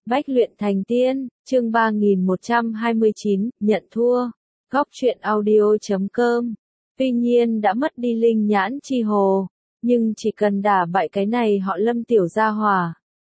Bách luyện thành tiên, chương 3129, nhận thua. Góc truyện audio.com. Tuy nhiên đã mất đi linh nhãn chi hồ, nhưng chỉ cần đả bại cái này họ Lâm tiểu gia hỏa,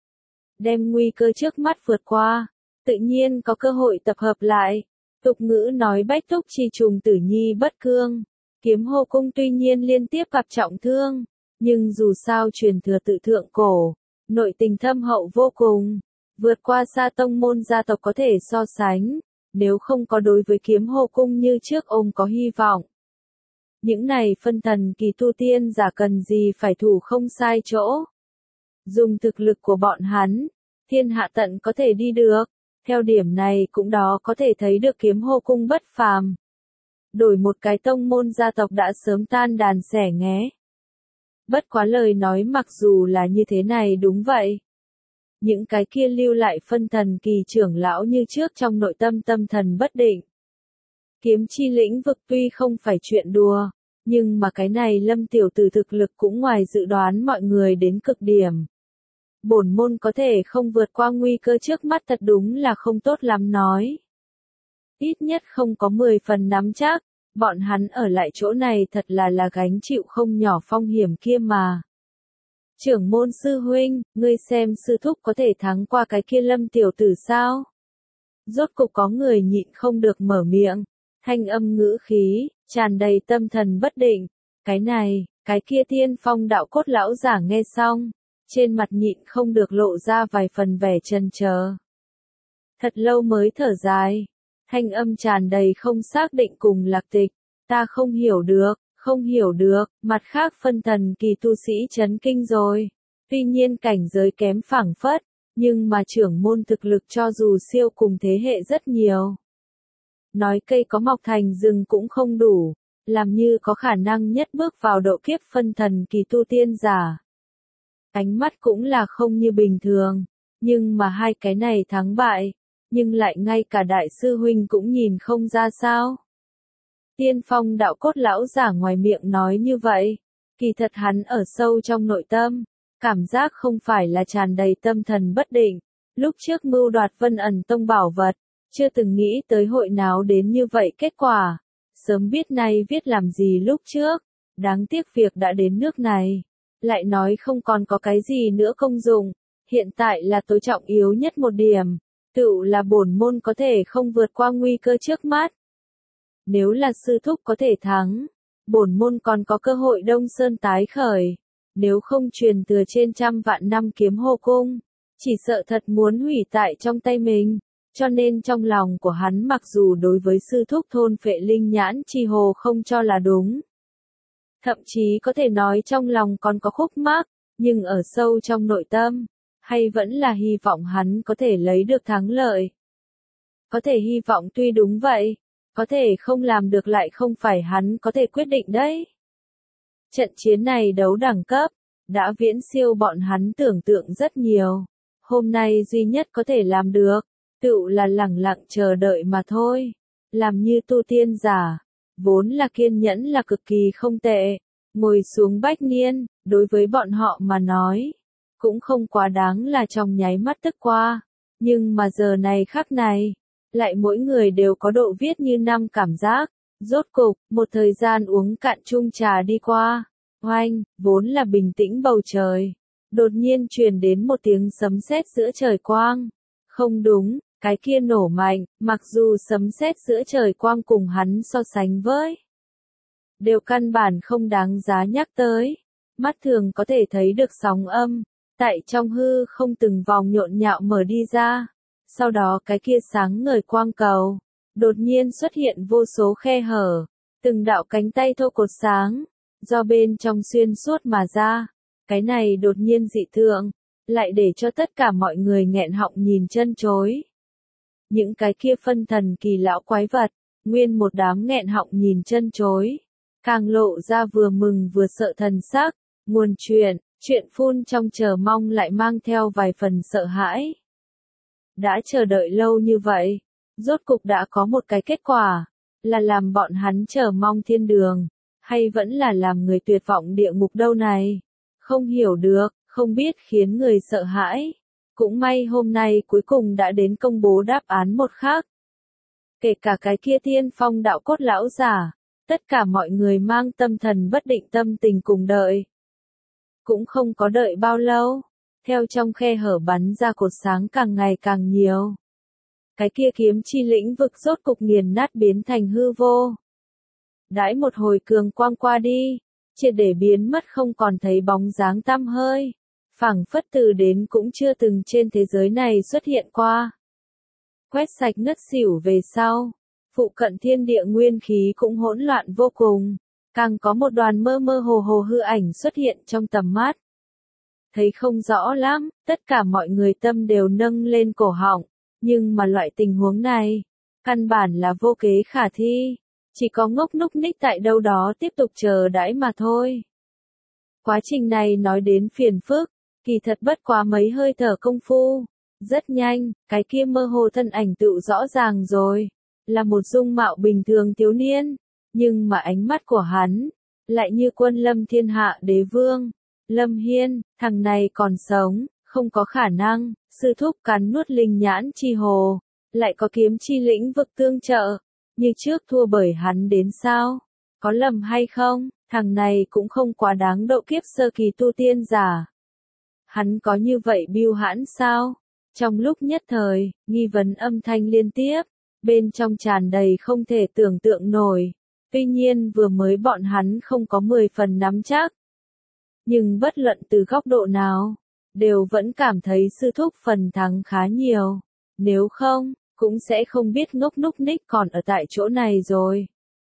đem nguy cơ trước mắt vượt qua, tự nhiên có cơ hội tập hợp lại. Tục ngữ nói bách túc chi trùng tử nhi bất cương, Kiếm Hô Cung tuy nhiên liên tiếp gặp trọng thương, nhưng dù sao truyền thừa tự thượng cổ, nội tình thâm hậu vô cùng, vượt qua xa tông môn gia tộc có thể so sánh, nếu không có đối với Kiếm Hô Cung như trước ôm có hy vọng. Những này phân thần kỳ tu tiên giả cần gì phải thủ không sai chỗ. Dùng thực lực của bọn hắn, thiên hạ tận có thể đi được, theo điểm này cũng đó có thể thấy được Kiếm Hô Cung bất phàm. Đổi một cái tông môn gia tộc đã sớm tan đàn xẻ nghé. Bất quá lời nói mặc dù là như thế này đúng vậy. Những cái kia lưu lại phân thần kỳ trưởng lão như trước trong nội tâm tâm thần bất định. Kiếm chi lĩnh vực tuy không phải chuyện đùa, nhưng mà cái này Lâm tiểu tử thực lực cũng ngoài dự đoán mọi người đến cực điểm. Bổn môn có thể không vượt qua nguy cơ trước mắt thật đúng là không tốt lắm nói. Ít nhất không có 10 phần nắm chắc, bọn hắn ở lại chỗ này thật là gánh chịu không nhỏ phong hiểm kia mà. Trưởng môn sư huynh, ngươi xem sư thúc có thể thắng qua cái kia Lâm tiểu tử sao? Rốt cục có người nhịn không được mở miệng, thanh âm ngữ khí, tràn đầy tâm thần bất định. Cái này, cái kia Tiên Phong đạo cốt lão giả nghe xong, trên mặt nhịn không được lộ ra vài phần vẻ chần chờ. Thật lâu mới thở dài, thanh âm tràn đầy không xác định cùng lạc tịch, ta không hiểu được, mặt khác phân thần kỳ tu sĩ chấn kinh rồi. Tuy nhiên cảnh giới kém phảng phất, nhưng mà trưởng môn thực lực cho dù siêu cùng thế hệ rất nhiều. Nói cây có mọc thành rừng cũng không đủ, làm như có khả năng nhất bước vào độ kiếp phân thần kỳ tu tiên giả. Ánh mắt cũng là không như bình thường, nhưng mà hai cái này thắng bại, nhưng lại ngay cả đại sư huynh cũng nhìn không ra sao. Tiên Phong đạo cốt lão giả ngoài miệng nói như vậy, kỳ thật hắn ở sâu trong nội tâm, cảm giác không phải là tràn đầy tâm thần bất định, lúc trước mưu đoạt Vân Ẩn Tông bảo vật, chưa từng nghĩ tới hội náo đến như vậy kết quả, sớm biết nay viết làm gì lúc trước, đáng tiếc việc đã đến nước này, lại nói không còn có cái gì nữa công dụng, hiện tại là tối trọng yếu nhất một điểm, tựu là bổn môn có thể không vượt qua nguy cơ trước mắt. Nếu là sư thúc có thể thắng, bổn môn còn có cơ hội Đông Sơn tái khởi, nếu không truyền thừa trên trăm vạn năm Kiếm Hô Cung, chỉ sợ thật muốn hủy tại trong tay mình, cho nên trong lòng của hắn mặc dù đối với sư thúc thôn phệ linh nhãn chi hồ không cho là đúng. Thậm chí có thể nói trong lòng còn có khúc mắc, nhưng ở sâu trong nội tâm, hay vẫn là hy vọng hắn có thể lấy được thắng lợi. Có thể hy vọng tuy đúng vậy, có thể không làm được lại không phải hắn có thể quyết định đấy. Trận chiến này đấu đẳng cấp, đã viễn siêu bọn hắn tưởng tượng rất nhiều. Hôm nay duy nhất có thể làm được, tựu là lẳng lặng chờ đợi mà thôi. Làm như tu tiên giả, vốn là kiên nhẫn là cực kỳ không tệ. Ngồi xuống bách niên, đối với bọn họ mà nói, cũng không quá đáng là trong nháy mắt tức qua. Nhưng mà giờ này khắc này, lại mỗi người đều có độ viết như năm cảm giác. Rốt cục, một thời gian uống cạn chung trà đi qua. Oanh, vốn là bình tĩnh bầu trời. Đột nhiên truyền đến một tiếng sấm sét giữa trời quang. Không đúng, cái kia nổ mạnh, mặc dù sấm sét giữa trời quang cùng hắn so sánh với. Đều căn bản không đáng giá nhắc tới. Mắt thường có thể thấy được sóng âm. Tại trong hư không từng vòng nhộn nhạo mở đi ra. Sau đó cái kia sáng ngời quang cầu. Đột nhiên xuất hiện vô số khe hở. Từng đạo cánh tay thô cột sáng. Do bên trong xuyên suốt mà ra. Cái này đột nhiên dị tượng. Lại để cho tất cả mọi người nghẹn họng nhìn chân chối. Những cái kia phân thần kỳ lão quái vật. Nguyên một đám nghẹn họng nhìn chân chối. Càng lộ ra vừa mừng vừa sợ thần sắc. Nguồn chuyện phun trong chờ mong lại mang theo vài phần sợ hãi. Đã chờ đợi lâu như vậy, rốt cục đã có một cái kết quả, là làm bọn hắn chờ mong thiên đường, hay vẫn là làm người tuyệt vọng địa ngục đâu này? Không hiểu được, không biết khiến người sợ hãi. Cũng may hôm nay cuối cùng đã đến công bố đáp án một khác. Kể cả cái kia tiên phong đạo cốt lão giả, tất cả mọi người mang tâm thần bất định tâm tình cùng đợi. Cũng không có đợi bao lâu, theo trong khe hở bắn ra cột sáng càng ngày càng nhiều. Cái kia kiếm chi lĩnh vực rốt cục nghiền nát biến thành hư vô. Đãi một hồi cường quang qua đi, triệt để biến mất không còn thấy bóng dáng tăm hơi. Phảng phất từ đến cũng chưa từng trên thế giới này xuất hiện qua. Quét sạch ngất xỉu về sau, phụ cận thiên địa nguyên khí cũng hỗn loạn vô cùng, càng có một đoàn mơ mơ hồ hồ hư ảnh xuất hiện trong tầm mắt. Thấy không rõ lắm, tất cả mọi người tâm đều nâng lên cổ họng, nhưng mà loại tình huống này, căn bản là vô kế khả thi, chỉ có ngốc núc ních tại đâu đó tiếp tục chờ đãi mà thôi. Quá trình này nói đến phiền phức, kỳ thật bất quá mấy hơi thở công phu. Rất nhanh, cái kia mơ hồ thân ảnh tự rõ ràng rồi. Là một dung mạo bình thường thiếu niên. Nhưng mà ánh mắt của hắn, lại như quân lâm thiên hạ đế vương. Lâm Hiên, thằng này còn sống, không có khả năng. Sư thúc cắn nuốt linh nhãn chi hồ. Lại có kiếm chi lĩnh vực tương trợ. Như trước thua bởi hắn đến sao? Có lầm hay không? Thằng này cũng không quá đáng độ kiếp sơ kỳ tu tiên giả. Hắn có như vậy bưu hãn sao? Trong lúc nhất thời, nghi vấn âm thanh liên tiếp, bên trong tràn đầy không thể tưởng tượng nổi. Tuy nhiên vừa mới bọn hắn không có 10 phần nắm chắc. Nhưng bất luận từ góc độ nào, đều vẫn cảm thấy sư thúc phần thắng khá nhiều. Nếu không, cũng sẽ không biết ngốc núc ních còn ở tại chỗ này rồi.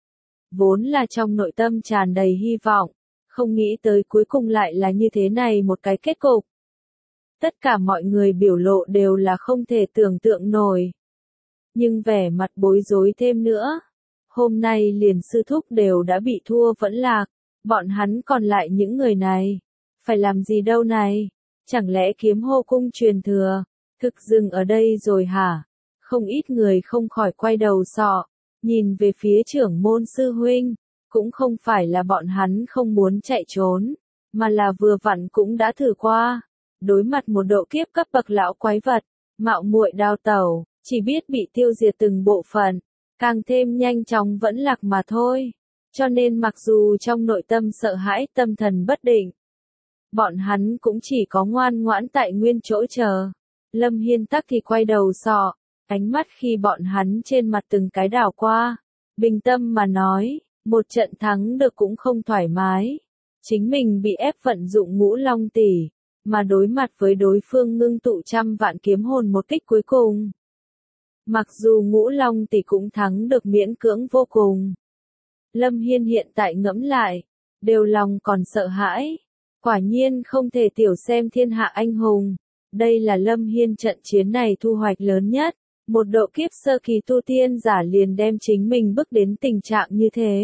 Vốn là trong nội tâm tràn đầy hy vọng, không nghĩ tới cuối cùng lại là như thế này một cái kết cục. Tất cả mọi người biểu lộ đều là không thể tưởng tượng nổi. Nhưng vẻ mặt bối rối thêm nữa. Hôm nay liền sư thúc đều đã bị thua vẫn lạc. Bọn hắn còn lại những người này. Phải làm gì đâu này? Chẳng lẽ kiếm hô cung truyền thừa? Thực dừng ở đây rồi hả? Không ít người không khỏi quay đầu sọ. Nhìn về phía trưởng môn sư huynh. Cũng không phải là bọn hắn không muốn chạy trốn. Mà là vừa vặn cũng đã thử qua. Đối mặt một độ kiếp cấp bậc lão quái vật, mạo muội đào tẩu, chỉ biết bị tiêu diệt từng bộ phận, càng thêm nhanh chóng vẫn lạc mà thôi. Cho nên mặc dù trong nội tâm sợ hãi tâm thần bất định, bọn hắn cũng chỉ có ngoan ngoãn tại nguyên chỗ chờ. Lâm Hiên tắc thì quay đầu sọ, ánh mắt khi bọn hắn trên mặt từng cái đảo qua, bình tâm mà nói, một trận thắng được cũng không thoải mái. Chính mình bị ép vận dụng ngũ long tỷ. Mà đối mặt với đối phương ngưng tụ trăm vạn kiếm hồn một kích cuối cùng. Mặc dù ngũ long tỷ cũng thắng được miễn cưỡng vô cùng. Lâm Hiên hiện tại ngẫm lại, đều lòng còn sợ hãi. Quả nhiên không thể tiểu xem thiên hạ anh hùng. Đây là Lâm Hiên trận chiến này thu hoạch lớn nhất. Một độ kiếp sơ kỳ tu tiên giả liền đem chính mình bước đến tình trạng như thế.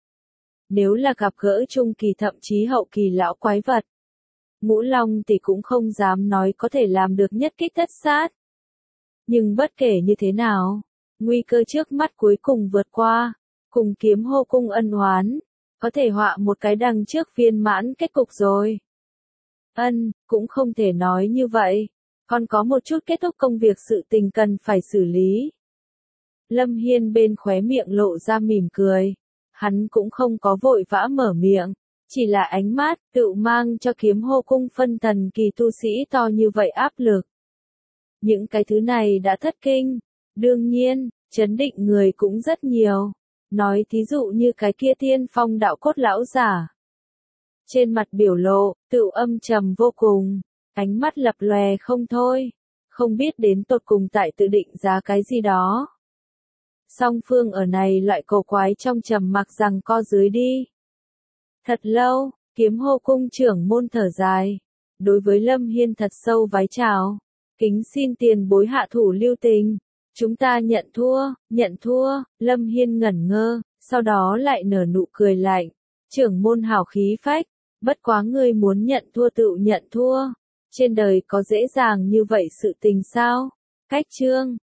Nếu là gặp gỡ trung kỳ thậm chí hậu kỳ lão quái vật. Ngũ Long thì cũng không dám nói có thể làm được nhất kích tất sát. Nhưng bất kể như thế nào, nguy cơ trước mắt cuối cùng vượt qua, cùng kiếm hô cung ân oán, có thể họa một cái đằng trước viên mãn kết cục rồi. Cũng không thể nói như vậy, còn có một chút kết thúc công việc sự tình cần phải xử lý. Lâm Hiên bên khóe miệng lộ ra mỉm cười, hắn cũng không có vội vã mở miệng. Chỉ là ánh mắt, tự mang cho kiếm hô cung phân thần kỳ tu sĩ to như vậy áp lực. Những cái thứ này đã thất kinh. Đương nhiên, chấn định người cũng rất nhiều. Nói thí dụ như cái kia tiên phong đạo cốt lão giả. Trên mặt biểu lộ, tự âm trầm vô cùng. Ánh mắt lập lòe không thôi. Không biết đến tột cùng tại tự định giá cái gì đó. Song phương ở này loại cổ quái trong trầm mặc rằng co dưới đi. Thật lâu, kiếm hô cung trưởng môn thở dài. Đối với Lâm Hiên thật sâu vái chào. Kính xin tiền bối hạ thủ lưu tình. Chúng ta nhận thua. Lâm Hiên ngẩn ngơ, sau đó lại nở nụ cười lạnh. Trưởng môn hào khí phách. Bất quá ngươi muốn nhận thua tự nhận thua. Trên đời có dễ dàng như vậy sự tình sao? Cách chương.